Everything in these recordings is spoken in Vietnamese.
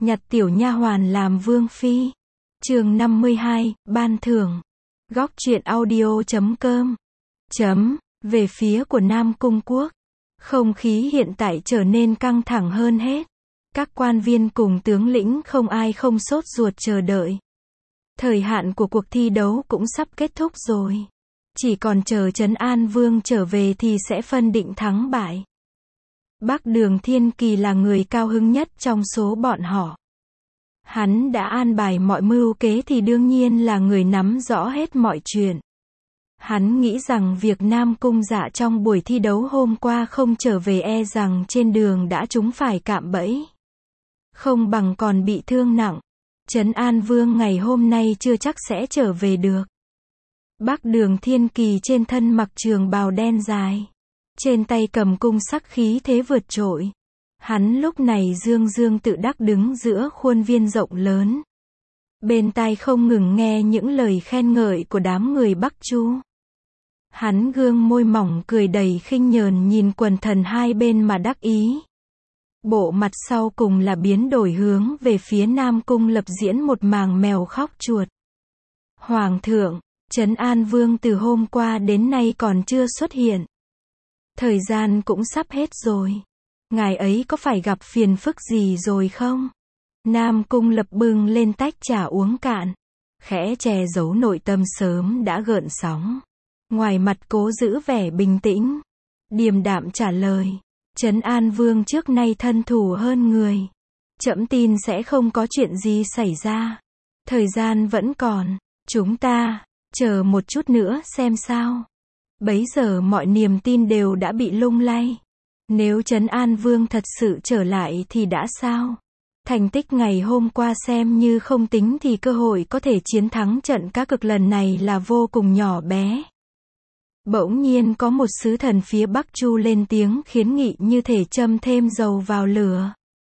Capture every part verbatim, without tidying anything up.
Nhặt tiểu nha hoàn làm vương phi. Chương năm mươi hai, ban thưởng. Góc truyện audio chấm com. Chấm, về phía của Nam Cung Quốc. Không khí hiện tại trở nên căng thẳng hơn hết. Các quan viên cùng tướng lĩnh không ai không sốt ruột chờ đợi. Thời hạn của cuộc thi đấu cũng sắp kết thúc rồi. Chỉ còn chờ Trấn An Vương trở về thì sẽ phân định thắng bại. Bắc Đường Thiên Kỳ là người cao hứng nhất trong số bọn họ. Hắn đã an bài mọi mưu kế thì đương nhiên là người nắm rõ hết mọi chuyện. Hắn nghĩ rằng việc Nam Cung Dạ trong buổi thi đấu hôm qua không trở về e rằng trên đường đã trúng phải cạm bẫy. Không bằng còn bị thương nặng. Trấn An Vương ngày hôm nay chưa chắc sẽ trở về được. Bắc Đường Thiên Kỳ trên thân mặc trường bào đen dài. Trên tay cầm cung sắc khí thế vượt trội. Hắn lúc này dương dương tự đắc đứng giữa khuôn viên rộng lớn. Bên tai không ngừng nghe những lời khen ngợi của đám người Bắc Chu. Hắn gương môi mỏng cười đầy khinh nhờn nhìn quần thần hai bên mà đắc ý. Bộ mặt sau cùng là biến đổi hướng về phía Nam Cung Lập diễn một màn mèo khóc chuột. Hoàng thượng, Trấn An Vương từ hôm qua đến nay còn chưa xuất hiện. Thời gian cũng sắp hết rồi. Ngài ấy có phải gặp phiền phức gì rồi không? Nam Cung Lập bưng lên tách trà uống cạn. Khẽ che giấu nội tâm sớm đã gợn sóng. Ngoài mặt cố giữ vẻ bình tĩnh. Điềm đạm trả lời. Trấn An Vương trước nay thân thù hơn người. Trẫm tin sẽ không có chuyện gì xảy ra. Thời gian vẫn còn. Chúng ta, chờ một chút nữa xem sao. Bấy giờ mọi niềm tin đều đã bị lung lay. Nếu Trấn An Vương thật sự trở lại thì đã sao? Thành tích ngày hôm qua xem như không tính thì cơ hội có thể chiến thắng trận cá cược lần này là vô cùng nhỏ bé. Bỗng nhiên có một sứ thần phía Bắc Chu lên tiếng khiến nghị như thể châm thêm dầu vào lửa.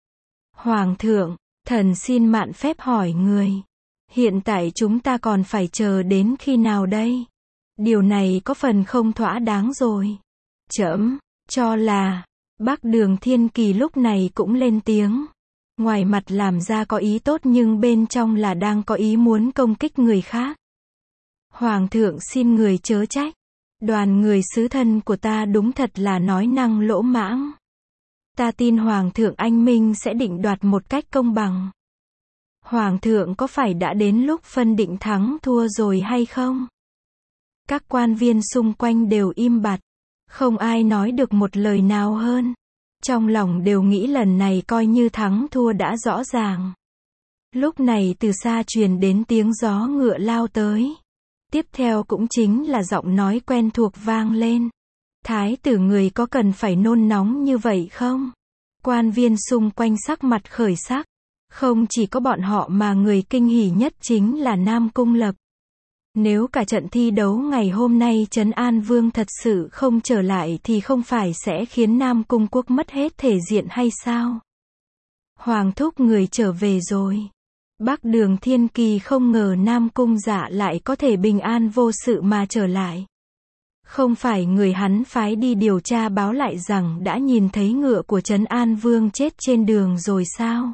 Hoàng thượng, thần xin mạn phép hỏi người. Hiện tại chúng ta còn phải chờ đến khi nào đây? Điều này có phần không thỏa đáng rồi. Trẫm cho là, Bắc Đường Thiên Kỳ lúc này cũng lên tiếng. Ngoài mặt làm ra có ý tốt nhưng bên trong là đang có ý muốn công kích người khác. Hoàng thượng xin người chớ trách. Đoàn người sứ thân của ta đúng thật là nói năng lỗ mãng. Ta tin Hoàng thượng anh minh sẽ định đoạt một cách công bằng. Hoàng thượng có phải đã đến lúc phân định thắng thua rồi hay không? Các quan viên xung quanh đều im bặt. Không ai nói được một lời nào hơn. Trong lòng đều nghĩ lần này coi như thắng thua đã rõ ràng. Lúc này từ xa truyền đến tiếng gió ngựa lao tới. Tiếp theo cũng chính là giọng nói quen thuộc vang lên. Thái tử người có cần phải nôn nóng như vậy không? Quan viên xung quanh sắc mặt khởi sắc. Không chỉ có bọn họ mà người kinh hỉ nhất chính là Nam Cung Lập. Nếu cả trận thi đấu ngày hôm nay Trấn An Vương thật sự không trở lại thì không phải sẽ khiến Nam Cung Quốc mất hết thể diện hay sao? Hoàng thúc người trở về rồi. Bắc Đường Thiên Kỳ không ngờ Nam Cung Dạ lại có thể bình an vô sự mà trở lại. Không phải người hắn phái đi điều tra báo lại rằng đã nhìn thấy ngựa của Trấn An Vương chết trên đường rồi sao?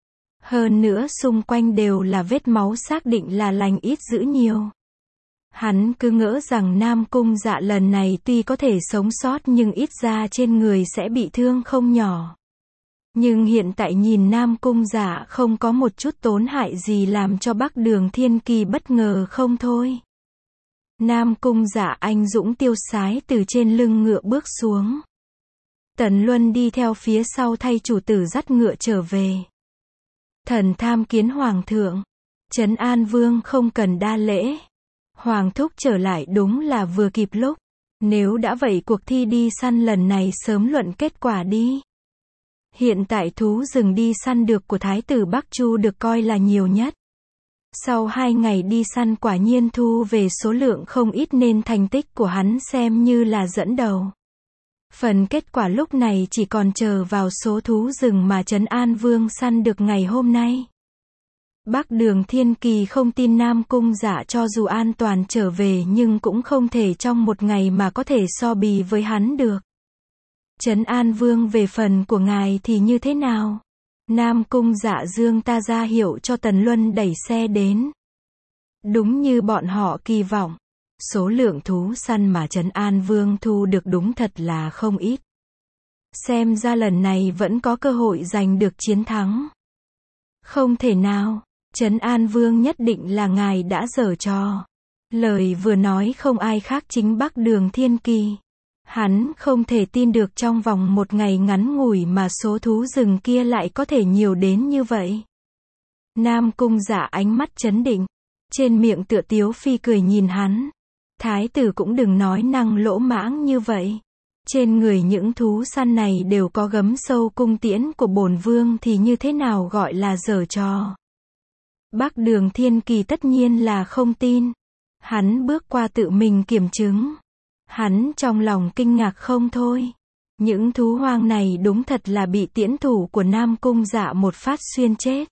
Hơn nữa xung quanh đều là vết máu xác định là lành ít dữ nhiều. Hắn cứ ngỡ rằng Nam Cung Dạ lần này tuy có thể sống sót nhưng ít ra trên người sẽ bị thương không nhỏ. Nhưng hiện tại nhìn Nam Cung Dạ không có một chút tổn hại gì làm cho Bắc Đường Thiên Kỳ bất ngờ không thôi. Nam Cung Dạ anh dũng tiêu sái từ trên lưng ngựa bước xuống. Tần Luân đi theo phía sau thay chủ tử dắt ngựa trở về. Thần tham kiến Hoàng thượng. Trấn An Vương không cần đa lễ. Hoàng thúc trở lại đúng là vừa kịp lúc. Nếu đã vậy cuộc thi đi săn lần này sớm luận kết quả đi. Hiện tại thú rừng đi săn được của Thái tử Bắc Chu được coi là nhiều nhất. Sau hai ngày đi săn quả nhiên thu về số lượng không ít nên thành tích của hắn xem như là dẫn đầu. Phần kết quả lúc này chỉ còn chờ vào số thú rừng mà Trấn An Vương săn được ngày hôm nay. Bắc Đường Thiên Kỳ không tin Nam Cung Dạ cho dù an toàn trở về nhưng cũng không thể trong một ngày mà có thể so bì với hắn được. Trấn An Vương về phần của ngài thì như thế nào? Nam Cung Dạ Dương ta ra hiệu cho Tần Luân đẩy xe đến. Đúng như bọn họ kỳ vọng, số lượng thú săn mà Trấn An Vương thu được đúng thật là không ít. Xem ra lần này vẫn có cơ hội giành được chiến thắng. Không thể nào, Trấn An Vương nhất định là ngài đã giở trò. Lời vừa nói không ai khác chính Bắc Đường Thiên Kỳ. Hắn không thể tin được trong vòng một ngày ngắn ngủi mà số thú rừng kia lại có thể nhiều đến như vậy. Nam Cung Dạ ánh mắt trấn định, trên miệng tựa tiếu phi cười nhìn hắn. Thái tử cũng đừng nói năng lỗ mãng như vậy. Trên người những thú săn này đều có gấm sâu cung tiễn của bổn vương thì như thế nào gọi là giở trò. Bắc Đường Thiên Kỳ tất nhiên là không tin. Hắn bước qua tự mình kiểm chứng. Hắn trong lòng kinh ngạc không thôi. Những thú hoang này đúng thật là bị tiễn thủ của Nam Cung Dạ một phát xuyên chết.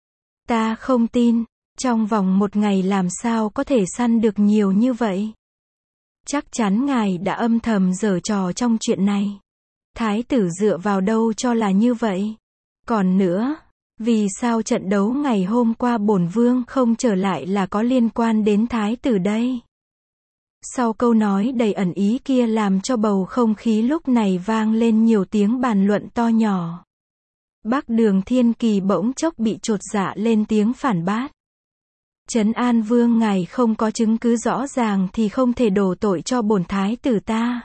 Ta không tin, trong vòng một ngày làm sao có thể săn được nhiều như vậy. Chắc chắn ngài đã âm thầm giở trò trong chuyện này. Thái tử dựa vào đâu cho là như vậy. Còn nữa, vì sao trận đấu ngày hôm qua bổn vương không trở lại là có liên quan đến thái tử đây? Sau câu nói đầy ẩn ý kia làm cho bầu không khí lúc này vang lên nhiều tiếng bàn luận to nhỏ. Bắc Đường Thiên Kỳ bỗng chốc bị chột dạ lên tiếng phản bác. Trấn An Vương ngài không có chứng cứ rõ ràng thì không thể đổ tội cho bổn thái tử ta.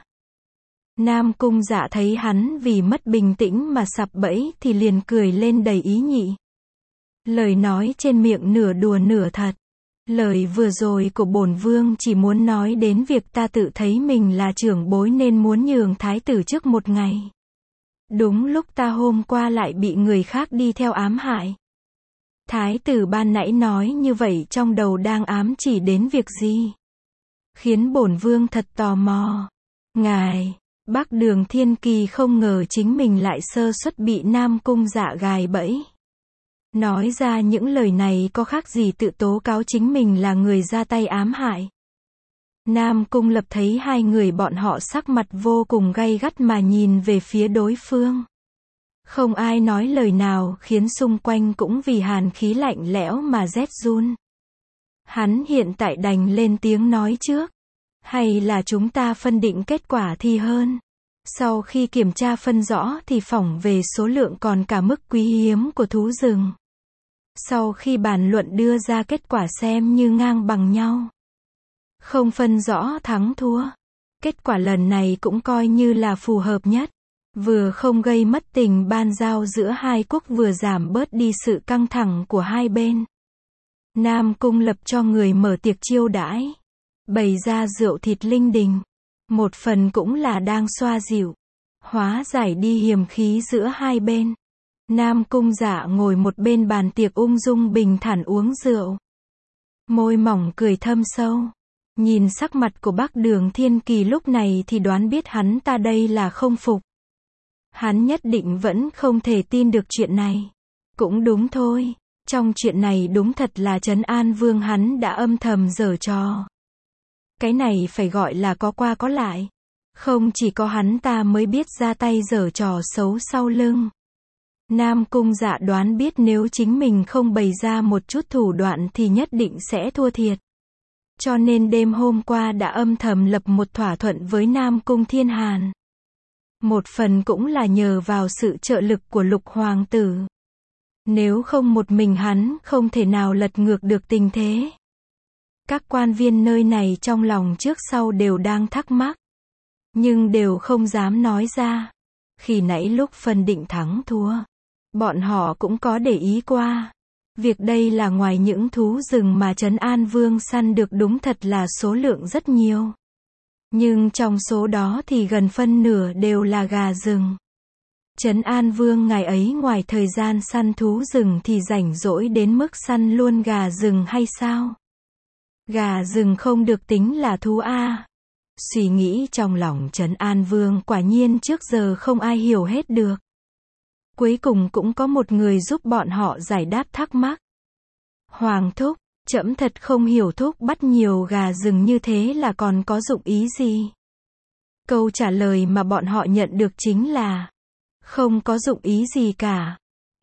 Nam Cung Dạ thấy hắn vì mất bình tĩnh mà sập bẫy thì liền cười lên đầy ý nhị. Lời nói trên miệng nửa đùa nửa thật. Lời vừa rồi của bổn vương chỉ muốn nói đến việc ta tự thấy mình là trưởng bối nên muốn nhường thái tử trước một ngày. Đúng lúc ta hôm qua lại bị người khác đi theo ám hại. Thái tử ban nãy nói như vậy trong đầu đang ám chỉ đến việc gì? Khiến bổn vương thật tò mò. Ngài, Bắc Đường Thiên Kỳ không ngờ chính mình lại sơ suất bị Nam Cung Dạ gài bẫy. Nói ra những lời này có khác gì tự tố cáo chính mình là người ra tay ám hại. Nam Cung Lập thấy hai người bọn họ sắc mặt vô cùng gay gắt mà nhìn về phía đối phương. Không ai nói lời nào khiến xung quanh cũng vì hàn khí lạnh lẽo mà rét run. Hắn hiện tại đành lên tiếng nói trước. Hay là chúng ta phân định kết quả thì hơn. Sau khi kiểm tra phân rõ thì phỏng về số lượng còn cả mức quý hiếm của thú rừng. Sau khi bàn luận đưa ra kết quả xem như ngang bằng nhau. Không phân rõ thắng thua. Kết quả lần này cũng coi như là phù hợp nhất. Vừa không gây mất tình ban giao giữa hai quốc vừa giảm bớt đi sự căng thẳng của hai bên. Nam Cung Lập cho người mở tiệc chiêu đãi. Bày ra rượu thịt linh đình. Một phần cũng là đang xoa dịu. Hóa giải đi hiềm khí giữa hai bên. Nam Cung Dạ ngồi một bên bàn tiệc ung dung bình thản uống rượu. Môi mỏng cười thâm sâu. Nhìn sắc mặt của Bắc Đường Thiên Kỳ lúc này thì đoán biết hắn ta đây là không phục. Hắn nhất định vẫn không thể tin được chuyện này. Cũng đúng thôi. Trong chuyện này đúng thật là Trấn An Vương hắn đã âm thầm giở trò. Cái này phải gọi là có qua có lại. Không chỉ có hắn ta mới biết ra tay giở trò xấu sau lưng. Nam Cung Dạ đoán biết nếu chính mình không bày ra một chút thủ đoạn thì nhất định sẽ thua thiệt. Cho nên đêm hôm qua đã âm thầm lập một thỏa thuận với Nam Cung Thiên Hàn. Một phần cũng là nhờ vào sự trợ lực của Lục Hoàng tử. Nếu không một mình hắn không thể nào lật ngược được tình thế. Các quan viên nơi này trong lòng trước sau đều đang thắc mắc. Nhưng đều không dám nói ra. Khi nãy lúc phân định thắng thua, bọn họ cũng có để ý qua. Việc đây là ngoài những thú rừng mà Trấn An Vương săn được đúng thật là số lượng rất nhiều. Nhưng trong số đó thì gần phân nửa đều là gà rừng. Trấn An Vương ngày ấy ngoài thời gian săn thú rừng thì rảnh rỗi đến mức săn luôn gà rừng hay sao? Gà rừng không được tính là thú a. Suy nghĩ trong lòng Trấn An Vương quả nhiên trước giờ không ai hiểu hết được. Cuối cùng cũng có một người giúp bọn họ giải đáp thắc mắc. Hoàng thúc, trẫm thật không hiểu thúc bắt nhiều gà rừng như thế là còn có dụng ý gì? Câu trả lời mà bọn họ nhận được chính là không có dụng ý gì cả.